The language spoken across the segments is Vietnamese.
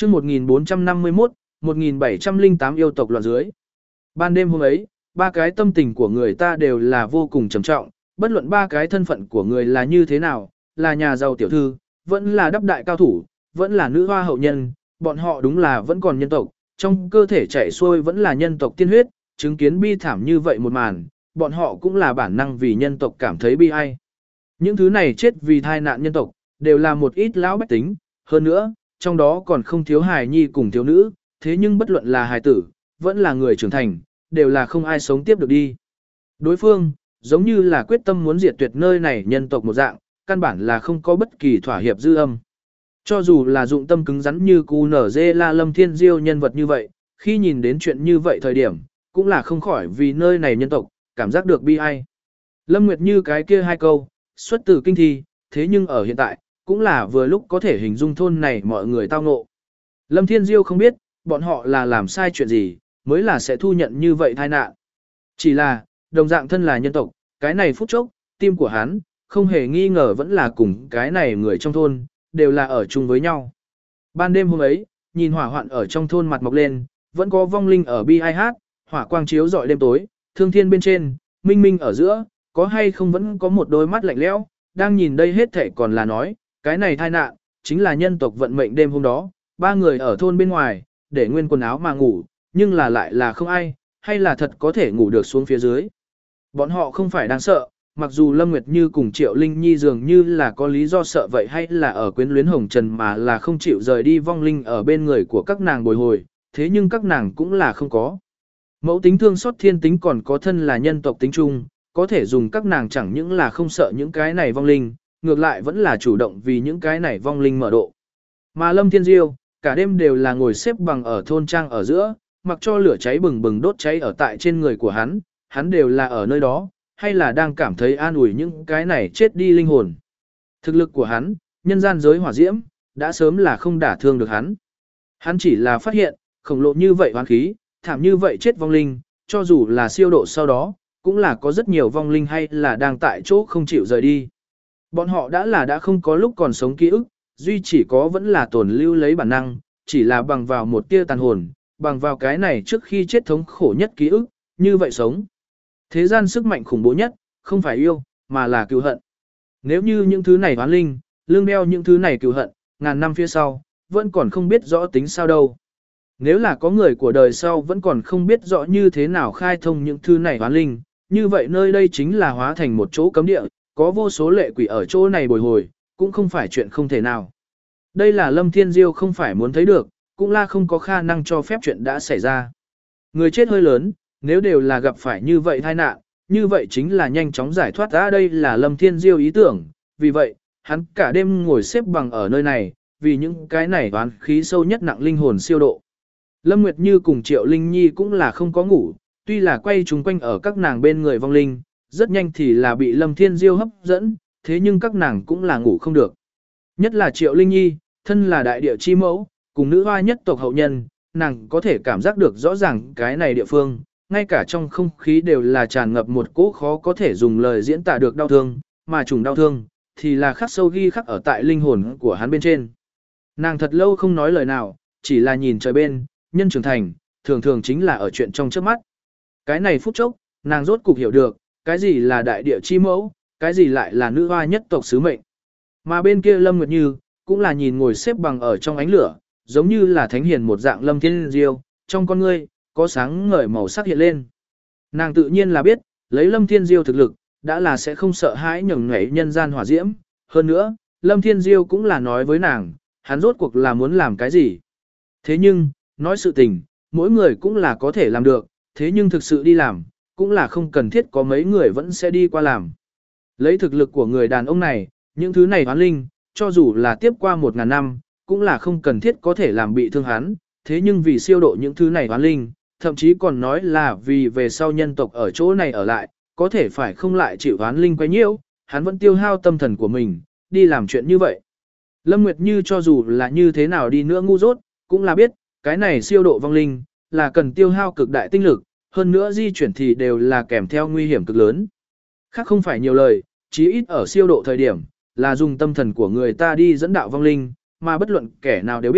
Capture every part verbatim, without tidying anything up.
chương một nghìn bốn trăm năm mươi mốt, một nghìn bảy trăm lẻ tám yêu tộc loạn dưới. Ban đêm hôm ấy, ba cái tâm tình của người ta đều là vô cùng trầm trọng, bất luận ba cái thân phận của người là như thế nào, là nhà giàu tiểu thư, vẫn là đắp đại cao thủ, vẫn là nữ hoa hậu nhân, bọn họ đúng là vẫn còn nhân tộc, trong cơ thể chảy xuôi vẫn là nhân tộc tiên huyết, chứng kiến bi thảm như vậy một màn, bọn họ cũng là bản năng vì nhân tộc cảm thấy bi ai. Những thứ này chết vì tai nạn nhân tộc, đều là một ít lão bách tính, hơn nữa, trong đó còn không thiếu hài nhi cùng thiếu nữ, thế nhưng bất luận là hài tử, vẫn là người trưởng thành, đều là không ai sống tiếp được đi. Đối phương, giống như là quyết tâm muốn diệt tuyệt nơi này nhân tộc một dạng, căn bản là không có bất kỳ thỏa hiệp dư âm. Cho dù là dụng tâm cứng rắn như cu nở dê la Lâm Thiên Diêu nhân vật như vậy, khi nhìn đến chuyện như vậy thời điểm, cũng là không khỏi vì nơi này nhân tộc, cảm giác được bi ai. Lâm Nguyệt Như cái kia hai câu, xuất từ kinh thi, thế nhưng ở hiện tại, cũng là vừa lúc có thể hình dung thôn này mọi người tao ngộ. Lâm Thiên Diêu không biết, bọn họ là làm sai chuyện gì, mới là sẽ thu nhận như vậy tai nạn. Chỉ là, đồng dạng thân là nhân tộc, cái này phút chốc, tim của hắn, không hề nghi ngờ vẫn là cùng cái này người trong thôn, đều là ở chung với nhau. Ban đêm hôm ấy, nhìn hỏa hoạn ở trong thôn mặt mọc lên, vẫn có vong linh ở bi ai hát, hỏa quang chiếu rọi đêm tối, thương thiên bên trên, minh minh ở giữa, có hay không vẫn có một đôi mắt lạnh lẽo, đang nhìn đây hết thảy còn là nói, cái này tai nạn, chính là nhân tộc vận mệnh đêm hôm đó, ba người ở thôn bên ngoài, để nguyên quần áo mà ngủ, nhưng là lại là không ai, hay là thật có thể ngủ được xuống phía dưới. Bọn họ không phải đang sợ, mặc dù Lâm Nguyệt Như cùng Triệu Linh Nhi dường như là có lý do sợ vậy hay là ở quyến luyến hồng trần mà là không chịu rời đi vong linh ở bên người của các nàng bồi hồi, thế nhưng các nàng cũng là không có. Mẫu tính thương xót thiên tính còn có thân là nhân tộc tính chung, có thể dùng các nàng chẳng những là không sợ những cái này vong linh, ngược lại vẫn là chủ động vì những cái này vong linh mở độ. Mà Lâm Thiên Diêu, cả đêm đều là ngồi xếp bằng ở thôn trang ở giữa, mặc cho lửa cháy bừng bừng đốt cháy ở tại trên người của hắn, hắn đều là ở nơi đó, hay là đang cảm thấy an ủi những cái này chết đi linh hồn. Thực lực của hắn, nhân gian giới hỏa diễm, đã sớm là không đả thương được hắn. Hắn chỉ là phát hiện, khổng lồ như vậy hoán khí, thảm như vậy chết vong linh, cho dù là siêu độ sau đó, cũng là có rất nhiều vong linh hay là đang tại chỗ không chịu rời đi. Bọn họ đã là đã không có lúc còn sống ký ức, duy chỉ có vẫn là tồn lưu lấy bản năng, chỉ là bằng vào một tia tàn hồn, bằng vào cái này trước khi chết thống khổ nhất ký ức, như vậy sống. Thế gian sức mạnh khủng bố nhất, không phải yêu, mà là cừu hận. Nếu như những thứ này hoán linh, lương đeo những thứ này cừu hận, ngàn năm phía sau, vẫn còn không biết rõ tính sao đâu. Nếu là có người của đời sau vẫn còn không biết rõ như thế nào khai thông những thứ này hoán linh, như vậy nơi đây chính là hóa thành một chỗ cấm địa, có vô số lệ quỷ ở chỗ này bồi hồi, cũng không phải chuyện không thể nào. Đây là Lâm Thiên Diêu không phải muốn thấy được, cũng là không có khả năng cho phép chuyện đã xảy ra. Người chết hơi lớn, nếu đều là gặp phải như vậy tai nạn, như vậy chính là nhanh chóng giải thoát ra. Đây là Lâm Thiên Diêu ý tưởng, vì vậy, hắn cả đêm ngồi xếp bằng ở nơi này, vì những cái này oán khí sâu nhất nặng linh hồn siêu độ. Lâm Nguyệt Như cùng Triệu Linh Nhi cũng là không có ngủ, tuy là quay chúng quanh ở các nàng bên người vong linh, rất nhanh thì là bị Lâm Thiên Diêu hấp dẫn, thế nhưng các nàng cũng là ngủ không được. Nhất là Triệu Linh Nhi, thân là đại địa chi mẫu, cùng nữ hoa nhất tộc hậu nhân, nàng có thể cảm giác được rõ ràng cái này địa phương, ngay cả trong không khí đều là tràn ngập một cỗ khó có thể dùng lời diễn tả được đau thương, mà trùng đau thương, thì là khắc sâu ghi khắc ở tại linh hồn của hắn bên trên. Nàng thật lâu không nói lời nào, chỉ là nhìn trời bên, nhân trưởng thành, thường thường chính là ở chuyện trong trước mắt. Cái này phút chốc, nàng rốt cục hiểu được, cái gì là đại địa chi mẫu, cái gì lại là nữ hoa nhất tộc sứ mệnh. Mà bên kia Lâm Nguyệt Như, cũng là nhìn ngồi xếp bằng ở trong ánh lửa, giống như là thánh hiền một dạng Lâm Thiên Diêu, trong con ngươi, có sáng ngời màu sắc hiện lên. Nàng tự nhiên là biết, lấy Lâm Thiên Diêu thực lực, đã là sẽ không sợ hãi nhường nhảy nhân gian hỏa diễm. Hơn nữa, Lâm Thiên Diêu cũng là nói với nàng, hắn rốt cuộc là muốn làm cái gì. Thế nhưng, nói sự tình, mỗi người cũng là có thể làm được, thế nhưng thực sự đi làm, cũng là không cần thiết có mấy người vẫn sẽ đi qua làm. Lấy thực lực của người đàn ông này, những thứ này hoán linh, cho dù là tiếp qua một ngàn năm, cũng là không cần thiết có thể làm bị thương hắn, thế nhưng vì siêu độ những thứ này hoán linh, thậm chí còn nói là vì về sau nhân tộc ở chỗ này ở lại, có thể phải không lại chịu hoán linh quấy nhiễu, hắn vẫn tiêu hao tâm thần của mình, đi làm chuyện như vậy. Lâm Nguyệt Như cho dù là như thế nào đi nữa ngu dốt, cũng là biết, cái này siêu độ vong linh, là cần tiêu hao cực đại tinh lực, hơn nữa di chuyển thì đều là kèm theo nguy hiểm cực lớn. Khác không phải nhiều lời, chí ít ở siêu độ thời điểm, là dùng tâm thần của người ta đi dẫn đạo vong linh, mà bất luận kẻ nào đều biết,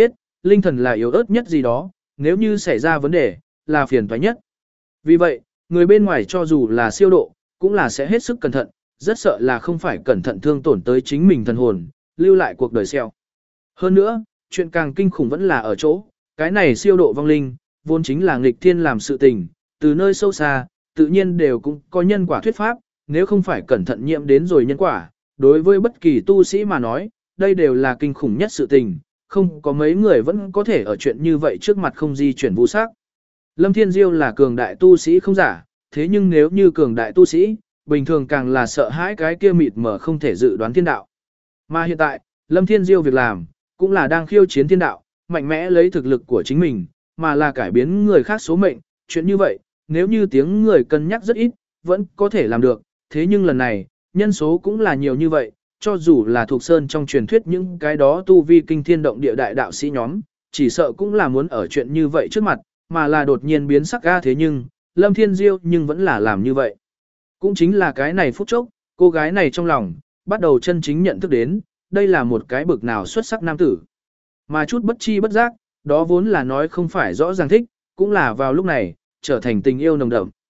linh thần là yếu ớt nhất gì đó, nếu như xảy ra vấn đề, là phiền toái nhất. Vì vậy, người bên ngoài cho dù là siêu độ, cũng là sẽ hết sức cẩn thận, rất sợ là không phải cẩn thận thương tổn tới chính mình thần hồn, lưu lại cuộc đời xeo. Hơn nữa, chuyện càng kinh khủng vẫn là ở chỗ, cái này siêu độ vong linh, vốn chính là nghịch thiên làm sự tình, từ nơi sâu xa, tự nhiên đều cũng có nhân quả thuyết pháp, nếu không phải cẩn thận nhiễm đến rồi nhân quả, đối với bất kỳ tu sĩ mà nói, đây đều là kinh khủng nhất sự tình, không có mấy người vẫn có thể ở chuyện như vậy trước mặt không di chuyển vô sắc. Lâm Thiên Diêu là cường đại tu sĩ không giả, thế nhưng nếu như cường đại tu sĩ, bình thường càng là sợ hãi cái kia mịt mờ không thể dự đoán thiên đạo. Mà hiện tại, Lâm Thiên Diêu việc làm, cũng là đang khiêu chiến thiên đạo, mạnh mẽ lấy thực lực của chính mình, mà là cải biến người khác số mệnh, chuyện như vậy, nếu như tiếng người cân nhắc rất ít, vẫn có thể làm được, thế nhưng lần này, nhân số cũng là nhiều như vậy, cho dù là thuộc sơn trong truyền thuyết những cái đó tu vi kinh thiên động địa đại đạo sĩ nhóm, chỉ sợ cũng là muốn ở chuyện như vậy trước mặt, mà là đột nhiên biến sắc ga thế nhưng, Lâm Thiên Diêu nhưng vẫn là làm như vậy. Cũng chính là cái này phút chốc, cô gái này trong lòng, bắt đầu chân chính nhận thức đến, đây là một cái bực nào xuất sắc nam tử. Mà chút bất chi bất giác, đó vốn là nói không phải rõ ràng thích, cũng là vào lúc này, trở thành tình yêu nồng đậm.